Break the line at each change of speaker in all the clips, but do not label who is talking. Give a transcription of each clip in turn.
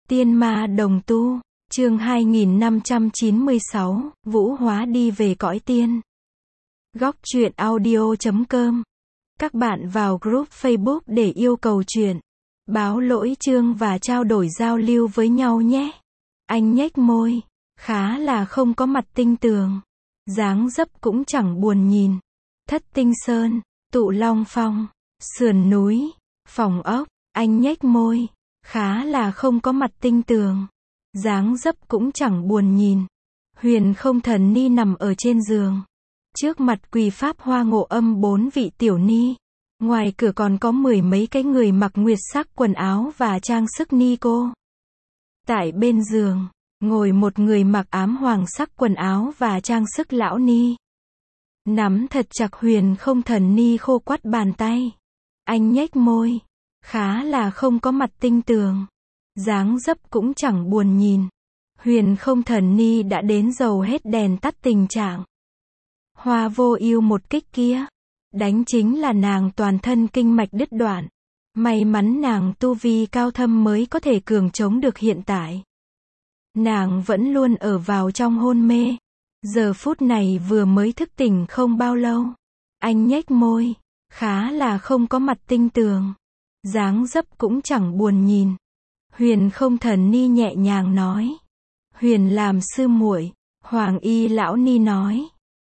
Tiên ma đồng tu, chương 2596, Vũ hóa đi về cõi tiên. Góc truyện audio.com. Các bạn vào group Facebook để yêu cầu truyện, báo lỗi chương và trao đổi giao lưu với nhau nhé. Anh nhếch môi, khá là không có mặt tinh tường. Dáng dấp cũng chẳng buồn nhìn. Thất tinh sơn, tụ long phong, sườn núi, phòng ốc, anh nhếch môi, khá là không có mặt tinh tường. Dáng dấp cũng chẳng buồn nhìn. Huyền không thần ni nằm ở trên giường. Trước mặt quỳ pháp hoa ngộ âm 4 vị tiểu ni. Ngoài cửa còn có 10 mấy cái người mặc nguyệt sắc quần áo và trang sức ni cô. Tại bên giường, ngồi một người mặc ám hoàng sắc quần áo và trang sức lão ni. Nắm thật chặt huyền không thần ni khô quắt bàn tay. Anh nhếch môi, khá là không có mặt tinh tường. Dáng dấp cũng chẳng buồn nhìn. Huyền không thần ni đã đến dầu hết đèn tắt tình trạng. Hoa vô ưu một kích kia, đánh chính là nàng toàn thân kinh mạch đứt đoạn. May mắn nàng tu vi cao thâm mới có thể cường chống được hiện tại. Nàng vẫn luôn ở vào trong hôn mê. Giờ phút này vừa mới thức tỉnh không bao lâu. Anh nhếch môi, khá là không có mặt tinh tường. Dáng dấp cũng chẳng buồn nhìn. Huyền không thần ni nhẹ nhàng nói. Huyền làm sư muội. Hoàng y lão ni nói.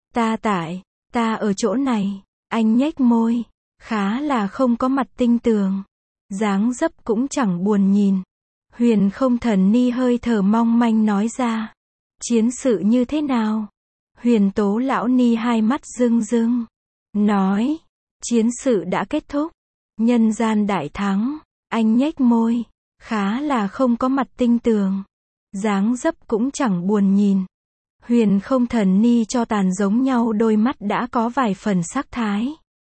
Ta ở chỗ này. Anh nhếch môi, khá là không có mặt tinh tường. Dáng dấp cũng chẳng buồn nhìn. Huyền không thần ni hơi thở mong manh nói ra. Chiến sự như thế nào? Huyền tố lão ni hai mắt rưng rưng. Nói. Chiến sự đã kết thúc. Nhân gian đại thắng. Anh nhếch môi, khá là không có mặt tinh tường. Dáng dấp cũng chẳng buồn nhìn. Huyền không thần ni cho tàn giống nhau đôi mắt đã có vài phần sắc thái.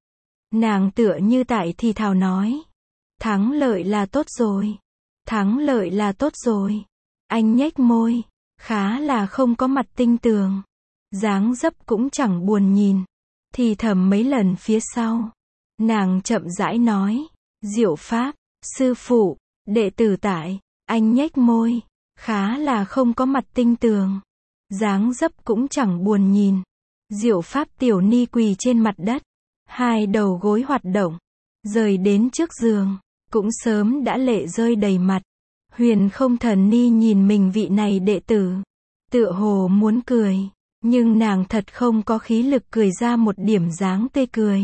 Nàng tựa như tại thì thào nói. Thắng lợi là tốt rồi. Thắng lợi là tốt rồi. Anh nhếch môi, khá là không có mặt tinh tường. Dáng dấp cũng chẳng buồn nhìn. Thì thầm mấy lần phía sau. Nàng chậm rãi nói. Diệu pháp, sư phụ, đệ tử tại. Anh nhếch môi, khá là không có mặt tinh tường. Dáng dấp cũng chẳng buồn nhìn. Diệu pháp tiểu ni quỳ trên mặt đất. Hai đầu gối hoạt động. Rời đến trước giường. Cũng sớm đã lệ rơi đầy mặt. Huyền không thần ni nhìn mình vị này đệ tử. Tựa hồ muốn cười. Nhưng nàng thật không có khí lực cười ra một điểm dáng tươi cười.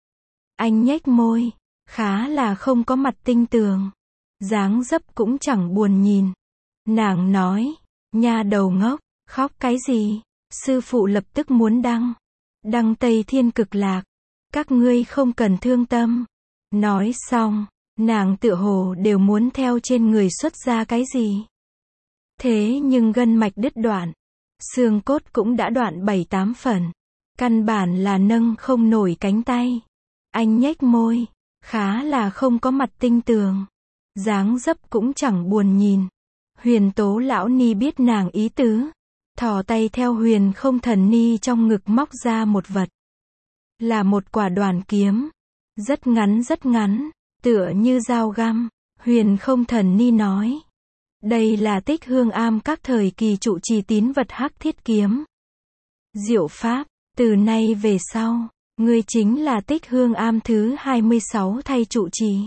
Anh nhếch môi, khá là không có mặt tinh tường. Dáng dấp cũng chẳng buồn nhìn. Nàng nói, nha đầu ngốc, khóc cái gì? Sư phụ lập tức muốn đăng Tây Thiên Cực Lạc. Các ngươi không cần thương tâm. Nói xong, nàng tựa hồ đều muốn theo trên người xuất ra cái gì. Thế nhưng gân mạch đứt đoạn. Xương cốt cũng đã đoạn 7-8 phần. Căn bản là nâng không nổi cánh tay. Anh nhếch môi, khá là không có mặt tinh tường. Dáng dấp cũng chẳng buồn nhìn. Huyền tố lão ni biết nàng ý tứ. Thò tay theo huyền không thần ni trong ngực móc ra một vật. Là một quả đoàn kiếm. Rất ngắn, tựa như dao găm. Huyền không thần ni nói. Đây là Tích Hương Am các thời kỳ trụ trì tín vật hắc thiết kiếm. Diệu pháp, từ nay về sau, ngươi chính là Tích Hương Am thứ 26 thay trụ trì.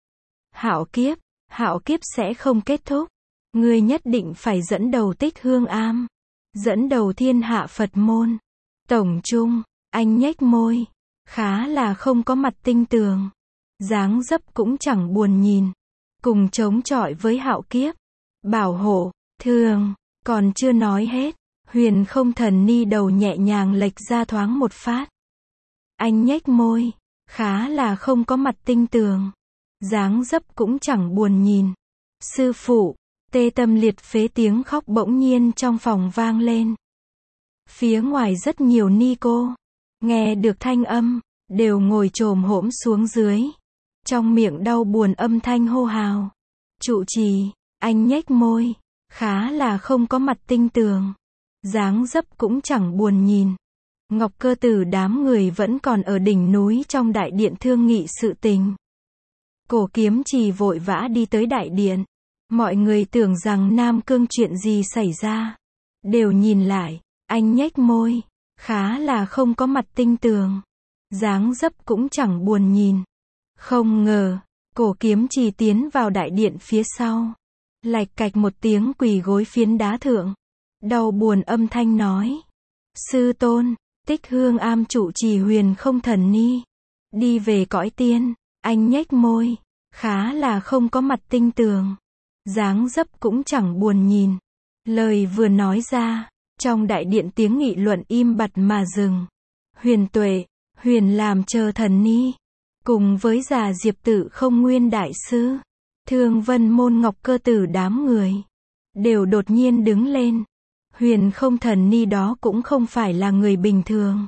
Hạo kiếp sẽ không kết thúc. Ngươi nhất định phải dẫn đầu Tích Hương Am. Dẫn đầu thiên hạ Phật môn. Tổng trung, anh nhếch môi, khá là không có mặt tinh tường. Dáng dấp cũng chẳng buồn nhìn. Cùng chống chọi với hạo kiếp. Bảo hộ, thường, còn chưa nói hết. Huyền không thần ni đầu nhẹ nhàng lệch ra thoáng một phát. Anh nhếch môi, khá là không có mặt tinh tường. Dáng dấp cũng chẳng buồn nhìn. Sư phụ, tê tâm liệt phế tiếng khóc bỗng nhiên trong phòng vang lên. Phía ngoài rất nhiều ni cô. Nghe được thanh âm, đều ngồi chồm hổm xuống dưới. Trong miệng đau buồn âm thanh hô hào. Trụ trì, anh nhếch môi, khá là không có mặt tinh tường. Dáng dấp cũng chẳng buồn nhìn. Ngọc Cơ Tử đám người vẫn còn ở đỉnh núi trong đại điện thương nghị sự tình. Cổ Kiếm Trì vội vã đi tới đại điện. Mọi người tưởng rằng Nam Cương chuyện gì xảy ra. Đều nhìn lại, anh nhếch môi, khá là không có mặt tinh tường. Dáng dấp cũng chẳng buồn nhìn. Không ngờ, Cổ Kiếm Trì tiến vào đại điện phía sau. Lạch cạch một tiếng quỳ gối phiến đá thượng. Đau buồn âm thanh nói. Sư tôn, Tích Hương Am trụ trì Huyền Không Thần Ni. Đi về cõi tiên, anh nhếch môi, khá là không có mặt tinh tường. Dáng dấp cũng chẳng buồn nhìn. Lời vừa nói ra, trong đại điện tiếng nghị luận im bặt mà dừng. Huyền Tuệ, Huyền làm chờ thần ni, cùng với già Diệp Tự Không Nguyên đại sư, Thương Vân Môn Ngọc Cơ Tử đám người, đều đột nhiên đứng lên. Huyền Không Thần Ni đó cũng không phải là người bình thường.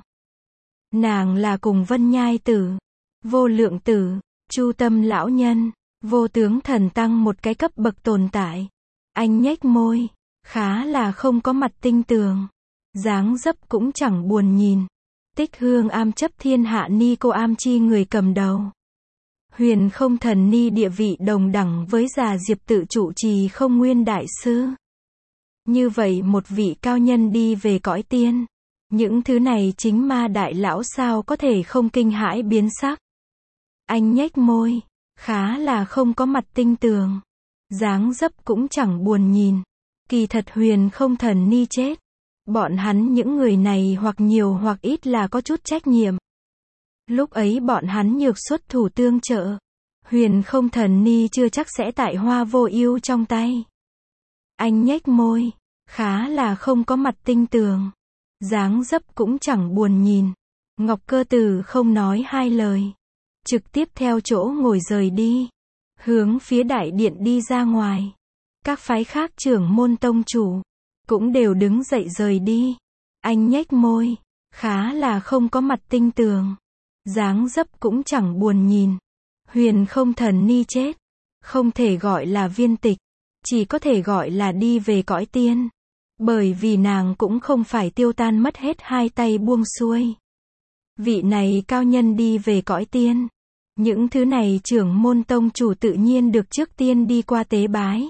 Nàng là cùng Vân Nhai Tử, Vô Lượng Tử, Chu Tâm lão nhân, Vô Tướng Thần Tăng một cái cấp bậc tồn tại. Anh nhếch môi, khá là không có mặt tinh tường. Dáng dấp cũng chẳng buồn nhìn. Tích Hương Am chấp thiên hạ ni cô am chi người cầm đầu. Huyền Không Thần Ni địa vị đồng đẳng với già Diệp Tự trụ trì Không Nguyên đại sư. Như vậy một vị cao nhân đi về cõi tiên. Những thứ này chính ma đại lão sao có thể không kinh hãi biến sắc. Anh nhếch môi, khá là không có mặt tinh tường. Dáng dấp cũng chẳng buồn nhìn. Kỳ thật Huyền Không Thần Ni chết. Bọn hắn những người này hoặc nhiều hoặc ít là có chút trách nhiệm. Lúc ấy bọn hắn nhược xuất thủ tương trợ. Huyền Không Thần Ni chưa chắc sẽ tại Hoa Vô Ưu trong tay. Anh nhếch môi, khá là không có mặt tinh tường. Dáng dấp cũng chẳng buồn nhìn. Ngọc Cơ Tử không nói hai lời. Trực tiếp theo chỗ ngồi rời đi. Hướng phía đại điện đi ra ngoài. Các phái khác trưởng môn tông chủ cũng đều đứng dậy rời đi. Anh nhếch môi, khá là không có mặt tinh tường. Dáng dấp cũng chẳng buồn nhìn. Huyền Không Thần Ni chết. Không thể gọi là viên tịch. Chỉ có thể gọi là đi về cõi tiên. Bởi vì nàng cũng không phải tiêu tan mất hết hai tay buông xuôi. Vị này cao nhân đi về cõi tiên. Những thứ này trưởng môn tông chủ tự nhiên được trước tiên đi qua tế bái.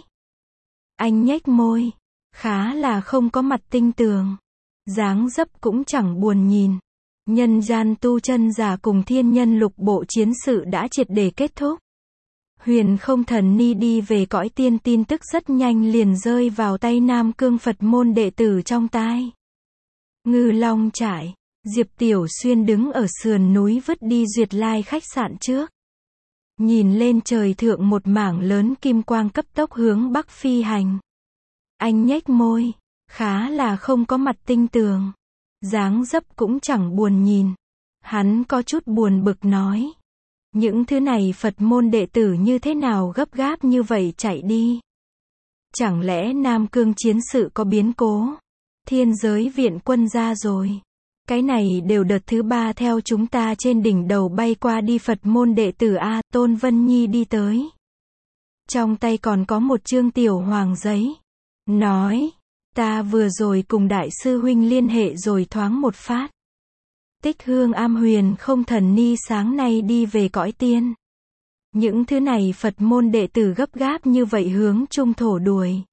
Anh nhếch môi, khá là không có mặt tinh tường. Dáng dấp cũng chẳng buồn nhìn. Nhân gian tu chân giả cùng thiên nhân lục bộ chiến sự đã triệt để kết thúc. Huyền Không Thần Ni đi về cõi tiên tin tức rất nhanh liền rơi vào tay Nam Cương Phật môn đệ tử trong tai. Ngư Long Trại, Diệp Tiểu Xuyên đứng ở sườn núi vứt đi Duyệt Lai khách sạn trước. Nhìn lên trời thượng một mảng lớn kim quang cấp tốc hướng bắc phi hành. Anh nhếch môi, khá là không có mặt tinh tường. Dáng dấp cũng chẳng buồn nhìn. Hắn có chút buồn bực nói. Những thứ này Phật môn đệ tử như thế nào gấp gáp như vậy chạy đi? Chẳng lẽ Nam Cương chiến sự có biến cố? Thiên giới viện quân ra rồi. Cái này đều đợt thứ 3 theo chúng ta trên đỉnh đầu bay qua đi Phật môn đệ tử A, Tôn Vân Nhi đi tới. Trong tay còn có một chương tiểu hoàng giấy. Nói, ta vừa rồi cùng đại sư huynh liên hệ rồi thoáng một phát. Tích Hương Am Huyền Không Thần Ni sáng nay đi về cõi tiên. Những thứ này Phật môn đệ tử gấp gáp như vậy hướng trung thổ đuổi.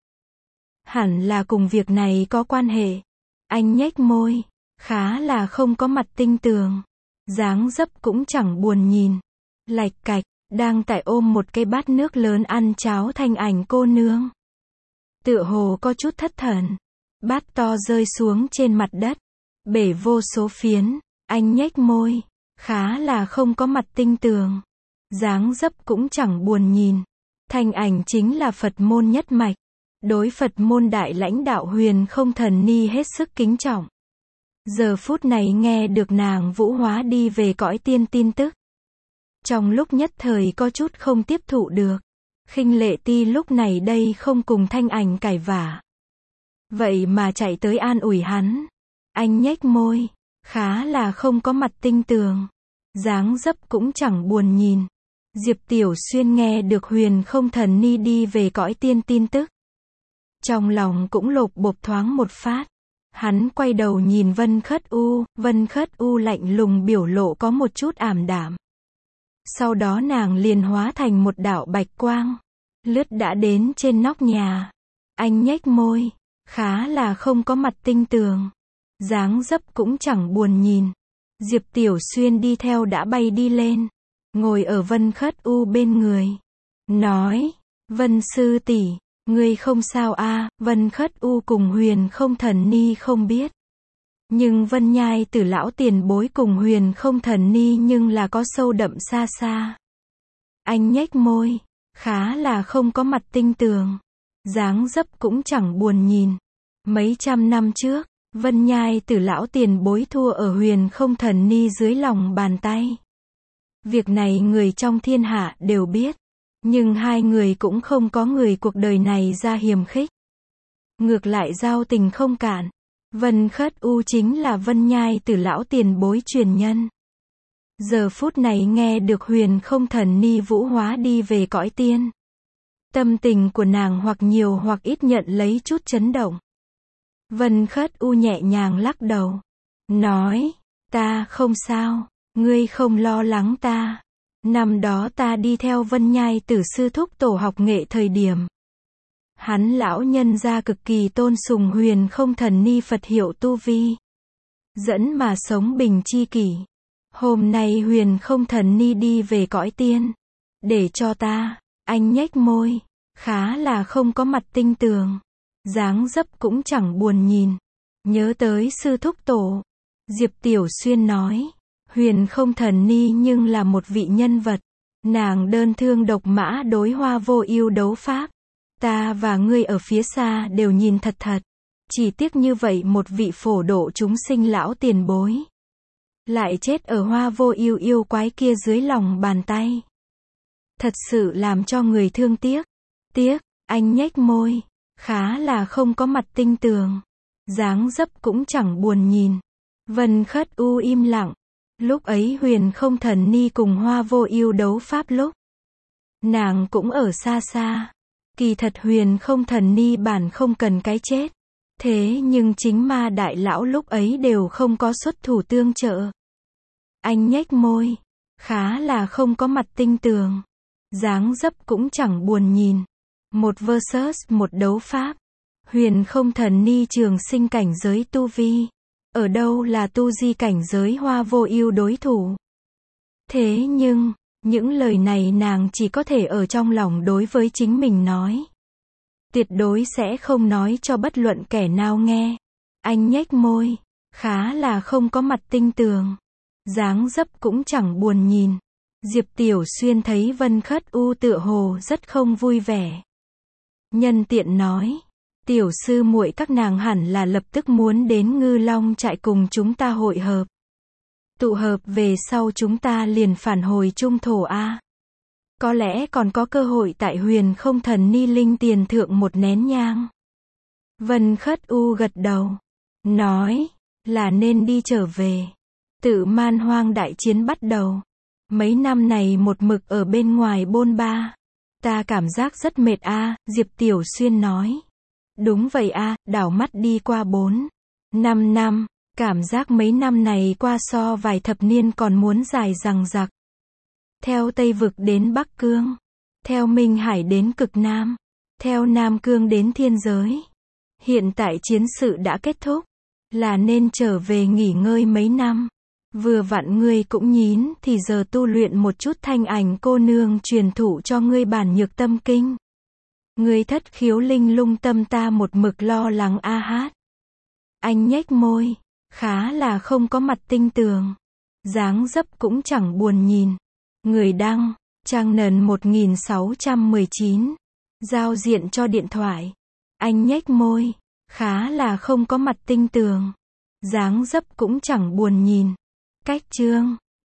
Hẳn là cùng việc này có quan hệ. Anh nhếch môi, khá là không có mặt tinh tường. Dáng dấp cũng chẳng buồn nhìn. Lạch cạch, đang tại ôm một cái bát nước lớn ăn cháo Thanh Ảnh cô nương. Tựa hồ có chút thất thần. Bát to rơi xuống trên mặt đất. Bể vô số phiến. Anh nhếch môi, khá là không có mặt tinh tường. Dáng dấp cũng chẳng buồn nhìn. Thanh Ảnh chính là Phật môn nhất mạch. Đối Phật môn đại lãnh đạo Huyền Không Thần Ni hết sức kính trọng. Giờ phút này nghe được nàng vũ hóa đi về cõi tiên tin tức. Trong lúc nhất thời có chút không tiếp thụ được. Khinh Lệ Ti lúc này đây không cùng Thanh Ảnh cãi vã. Vậy mà chạy tới an ủi hắn. Anh nhếch môi, khá là không có mặt tinh tường. Dáng dấp cũng chẳng buồn nhìn. Diệp Tiểu Xuyên nghe được Huyền Không Thần Ni đi về cõi tiên tin tức. Trong lòng cũng lột bột thoáng một phát. Hắn quay đầu nhìn Vân Khất U lạnh lùng biểu lộ có một chút ảm đạm. Sau đó nàng liền hóa thành một đạo bạch quang. lướt đã đến trên nóc nhà. Anh nhếch môi, khá là không có mặt tinh tường. Dáng dấp cũng chẳng buồn nhìn. Diệp Tiểu Xuyên đi theo đã bay đi lên, ngồi ở Vân Khất U bên người. Nói, Vân sư tỷ, ngươi không sao a? Vân Khất U cùng Huyền Không Thần Ni không biết. Nhưng Vân Nhai Tử lão tiền bối cùng Huyền Không Thần Ni nhưng là có sâu đậm xa xa. Anh nhếch môi, khá là không có mặt tinh tường. Dáng dấp cũng chẳng buồn nhìn. Mấy trăm năm trước, Vân Nhai Tử lão tiền bối thua ở Huyền Không Thần Ni dưới lòng bàn tay. Việc này người trong thiên hạ đều biết. Nhưng hai người cũng không có người cuộc đời này ra hiềm khích. Ngược lại giao tình không cạn. Vân Khất U chính là Vân Nhai Tử lão tiền bối truyền nhân. Giờ phút này nghe được Huyền Không Thần Ni vũ hóa đi về cõi tiên. Tâm tình của nàng hoặc nhiều hoặc ít nhận lấy chút chấn động. Vân Khất U nhẹ nhàng lắc đầu. Nói, ta không sao, ngươi không lo lắng ta. Năm đó ta đi theo Vân Nhai Tử sư thúc tổ học nghệ thời điểm. Hắn lão nhân gia cực kỳ tôn sùng Huyền Không Thần Ni Phật hiệu tu vi. Dẫn mà sống bình chi kỷ. Hôm nay Huyền Không Thần Ni đi về cõi tiên. Để cho ta, anh nhếch môi, khá là không có mặt tinh tường. Dáng dấp cũng chẳng buồn nhìn. Nhớ tới sư thúc tổ. Diệp Tiểu Xuyên nói. Huyền Không Thần Ni nhưng là một vị nhân vật. Nàng đơn thương độc mã đối Hoa Vô Ưu đấu pháp. Ta và ngươi ở phía xa đều nhìn thật thật. Chỉ tiếc như vậy một vị phổ độ chúng sinh lão tiền bối. Lại chết ở Hoa Vô Ưu yêu quái kia dưới lòng bàn tay. Thật sự làm cho người thương tiếc. Tiếc, anh nhếch môi. Khá là không có mặt tinh tường. Dáng dấp cũng chẳng buồn nhìn. Vân Khất U im lặng. Lúc ấy Huyền Không Thần Ni cùng Hoa Vô Ưu đấu pháp lúc. Nàng cũng ở xa xa. Kỳ thật Huyền Không Thần Ni bản không cần cái chết. Thế nhưng chính ma đại lão lúc ấy đều không có xuất thủ tương trợ. Anh nhếch môi. Khá là không có mặt tinh tường. Dáng dấp cũng chẳng buồn nhìn. Một versus một đấu pháp. Huyền Không Thần Ni trường sinh cảnh giới tu vi. Ở đâu là tu di cảnh giới Hoa Vô Ưu đối thủ. Thế nhưng, những lời này nàng chỉ có thể ở trong lòng đối với chính mình nói. Tuyệt đối sẽ không nói cho bất luận kẻ nào nghe. Anh nhếch môi. Khá là không có mặt tinh tường. Dáng dấp cũng chẳng buồn nhìn. Diệp Tiểu Xuyên thấy Vân Khất U tựa hồ rất không vui vẻ. Nhân tiện nói. Tiểu sư muội các nàng hẳn là lập tức muốn đến Ngư Long trại cùng chúng ta hội hợp. Tụ hợp về sau chúng ta liền phản hồi trung thổ a. Có lẽ còn có cơ hội tại Huyền Không Thần Ni linh tiền thượng một nén nhang. Vân Khất U gật đầu. Nói, là nên đi trở về. Tự Man Hoang đại chiến bắt đầu. Mấy năm này một mực ở bên ngoài bôn ba. Ta cảm giác rất mệt a, Diệp Tiểu Xuyên nói. Đúng vậy a, đảo mắt đi qua 4-5 năm. Cảm giác mấy năm này qua so vài thập niên còn muốn dài dằng dặc. Theo Tây Vực đến Bắc Cương. Theo Minh Hải đến Cực Nam. Theo Nam Cương đến thiên giới. Hiện tại chiến sự đã kết thúc. Là nên trở về nghỉ ngơi mấy năm. Vừa vặn ngươi cũng nhín thì giờ tu luyện một chút Thanh Ảnh cô nương truyền thụ cho ngươi bản Nhược Tâm Kinh. Ngươi thất khiếu linh lung tâm ta một mực lo lắng a hát. Anh nhếch môi. Khá là không có mặt tinh tường. Dáng dấp cũng chẳng buồn nhìn. Người đăng, trang nền 1619. Giao diện cho điện thoại. Anh nhếch môi. Khá là không có mặt tinh tường. Dáng dấp cũng chẳng buồn nhìn. Cách chương